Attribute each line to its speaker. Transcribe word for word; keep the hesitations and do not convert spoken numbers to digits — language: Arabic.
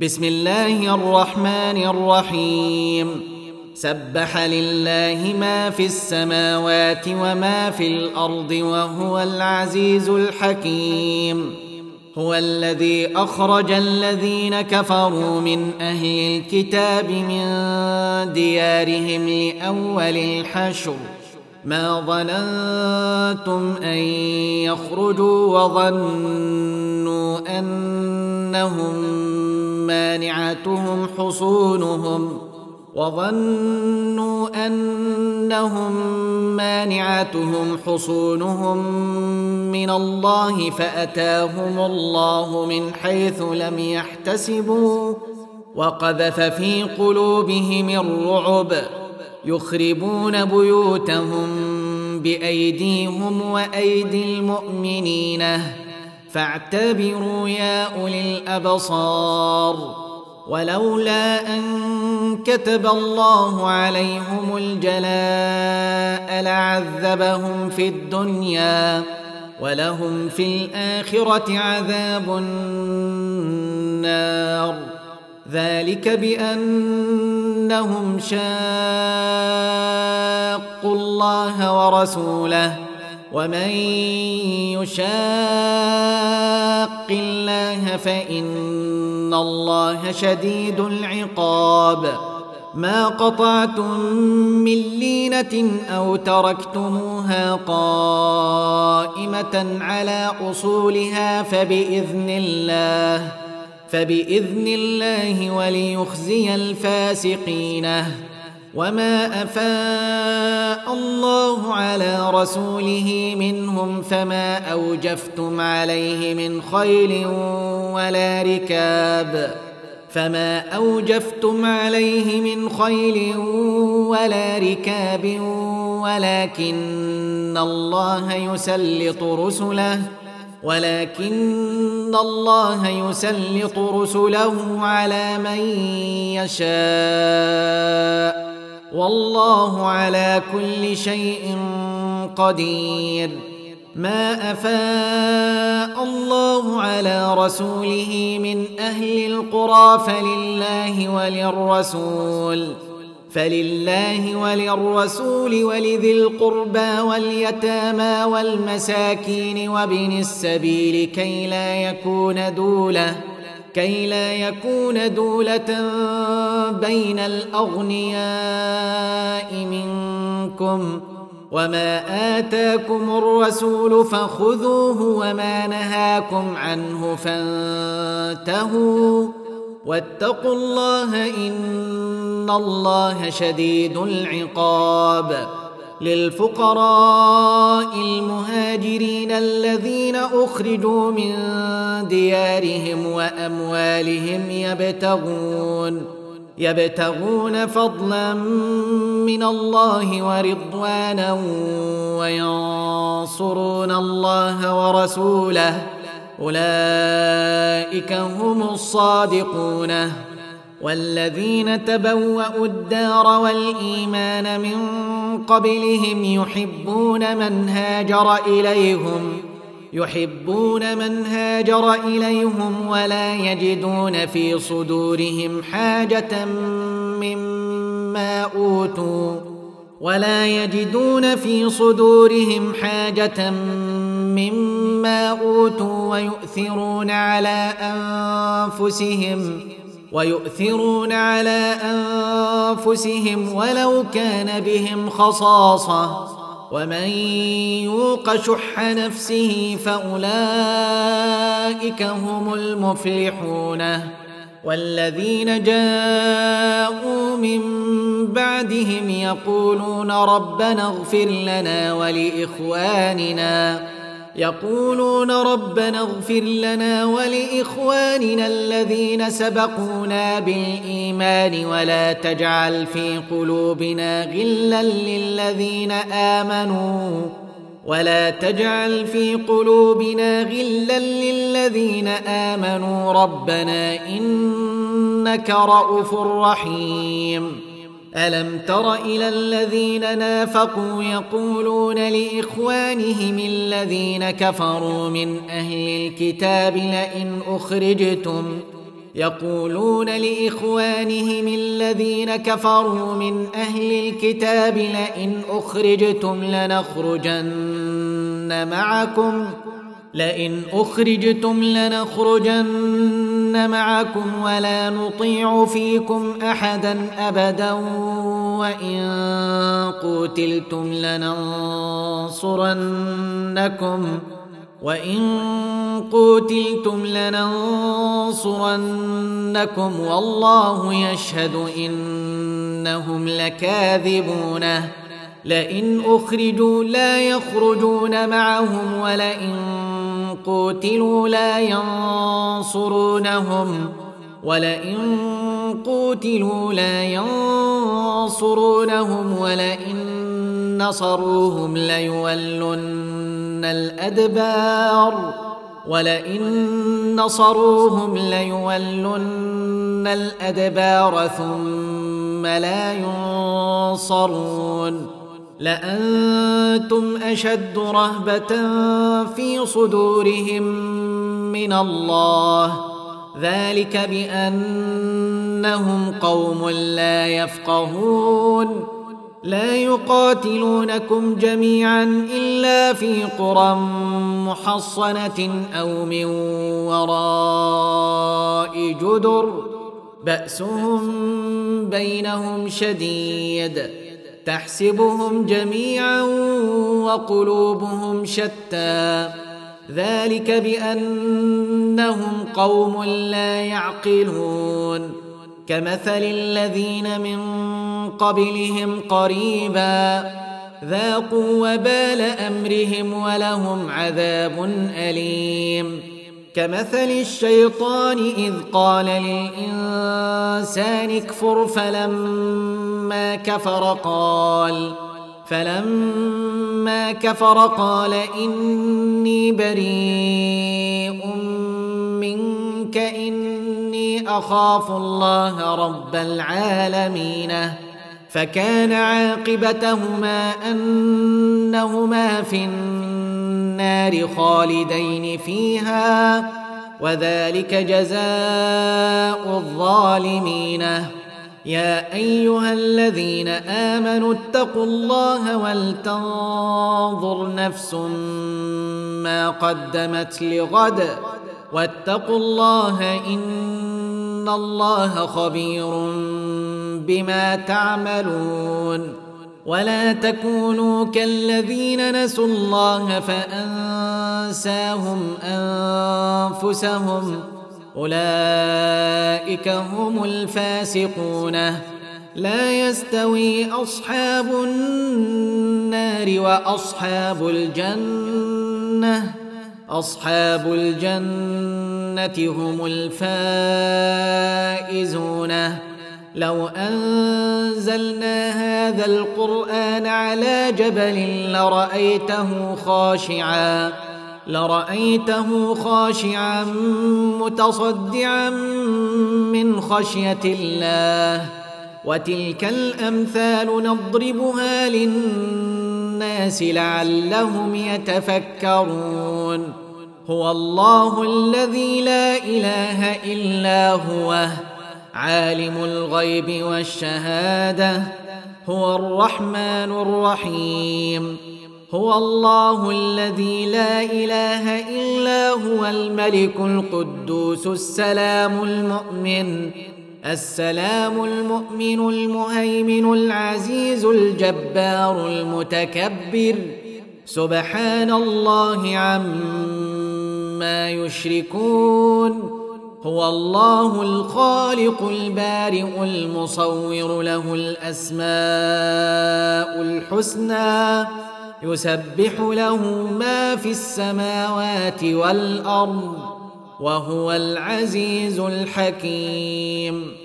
Speaker 1: بسم الله الرحمن الرحيم سبح لله ما في السماوات وما في الأرض وهو العزيز الحكيم. هو الذي أخرج الذين كفروا من أهل الكتاب من ديارهم لأول الحشر ما ظننتم أن يخرجوا وظنوا أنهم مانعتهم حصونهم وظنوا أنهم مانعتهم حصونهم من الله فأتاهم الله من حيث لم يحتسبوا وقذف في قلوبهم الرعب يخربون بيوتهم بأيديهم وأيدي المؤمنين فاعتبروا يا أولي الأبصار. ولولا أن كتب الله عليهم الجلاء لعذبهم في الدنيا ولهم في الآخرة عذاب النار ذلك بأنهم شاقوا الله ورسوله ومن يشاق الله فإن الله شديد العقاب. ما قطعتم من لينة أو تركتموها قائمة على أصولها فبإذن الله فبإذن الله وليخزي الفاسقين. وما أفاء الله على رسوله منهم فما أوجفتم عليه من خيل ولا ركاب فما أوجفتم عليه من خيل ولا ركاب ولكن الله يسلط رسله ولكن الله يسلط رسله على من يشاء والله على كل شيء قدير. ما أفاء الله على رسوله من أهل القرى فلله وللرسول فلله وللرسول ولذي القربى واليتامى والمساكين وابن السبيل كي لا يكون دولة كي لا يكون دولة بين الأغنياء منكم. وما آتاكم الرسول فخذوه وما نهاكم عنه فانتهوا واتقوا الله إن الله شديد العقاب. للفقراء المهاجرين الذين أخرجوا من ديارهم وأموالهم يبتغون يبتغون فضلا من الله ورضوانا وينصرون الله ورسوله أولئك هم الصادقون. والذين تبوأوا الدار والإيمان من قبلهم يحبون من هاجر إليهم يحبون من هاجر إليهم ولا يجدون في صدورهم حاجة مما أوتوا ولا يجدون في صدورهم حاجة مما أوتوا ويؤثرون على أنفسهم ويؤثرون على أنفسهم ولو كان بهم خصاصة ومن يوق شح نفسه فأولئك هم المفلحون. والذين جاءوا من بعدهم يقولون ربنا اغفر لنا ولإخواننا يقولون ربنا اغفر لنا ولإخواننا الذين سبقونا بالإيمان ولا تجعل في قلوبنا غلا للذين آمنوا ولا تجعل في قلوبنا غلا للذين آمنوا ربنا إنك رؤوف رحيم. ألم تر إلى الذين نافقوا يقولون لإخوانهم الذين كفروا من أهل الكتاب لئن أخرجتم يقولون لإخوانهم الذين كفروا من أهل الكتاب لئن أخرجتم لنخرجن معكم لئن أخرجتم لنخرجن معكم ولا نطيع فيكم أحدا أبدا وإن قتلتم لننصرنكم وإن قتلتم لننصرنكم والله يشهد إنهم لكاذبون لئن أخرجوا لا يخرجون معهم ولئن قتلوا لا ينصرونهم ولئن قتلوا لا ينصرونهم ولئن نصروهم ليولن الأدبار ولئن نصروهم ليولن الأدبار ثم لا ينصرون لأنتم أشد رهبة في صدورهم من الله ذلك بأنهم قوم لا يفقهون لا يقاتلونكم جميعا إلا في قرى محصنة أو من وراء جدر بأسهم بينهم شديد تحسبهم جميعا وقلوبهم شتى ذلك بأنهم قوم لا يعقلون كمثل الذين من قبلهم قريبا ذاقوا وبال أمرهم ولهم عذاب أليم كمثل الشيطان إذ قال للإنسان اكفر فلما كفر قال فلما كفر قال إني بريء منك إني أخاف الله رب العالمين فكان عاقبتهما أنهما في النار خالدين فيها وذلك جزاء الظالمين يا أيها الذين آمنوا اتقوا الله ولتنظر نفس ما قدمت لغد واتقوا الله إن الله خبير بما تعملون ولا تكونوا كالذين نسوا الله فأنساهم أنفسهم أولئك هم الفاسقون لا يستوي أصحاب النار وأصحاب الجنة أصحاب الجنة هم الفائزون لو أنزلنا هذا القرآن على جبل لرأيته خاشعا لرأيته خاشعا متصدعا من خشية الله وتلك الأمثال نضربها للناس لعلهم يتفكرون هو الله الذي لا إله إلا هو عالم الغيب والشهادة هو الرحمن الرحيم هو الله الذي لا إله إلا هو الملك القدوس السلام المؤمن السلام المؤمن المهيمن العزيز الجبار المتكبر سبحان الله عما يشركون هو الله الخالق البارئ المصور له الأسماء الحسنى يسبح له ما في السماوات والأرض وهو العزيز الحكيم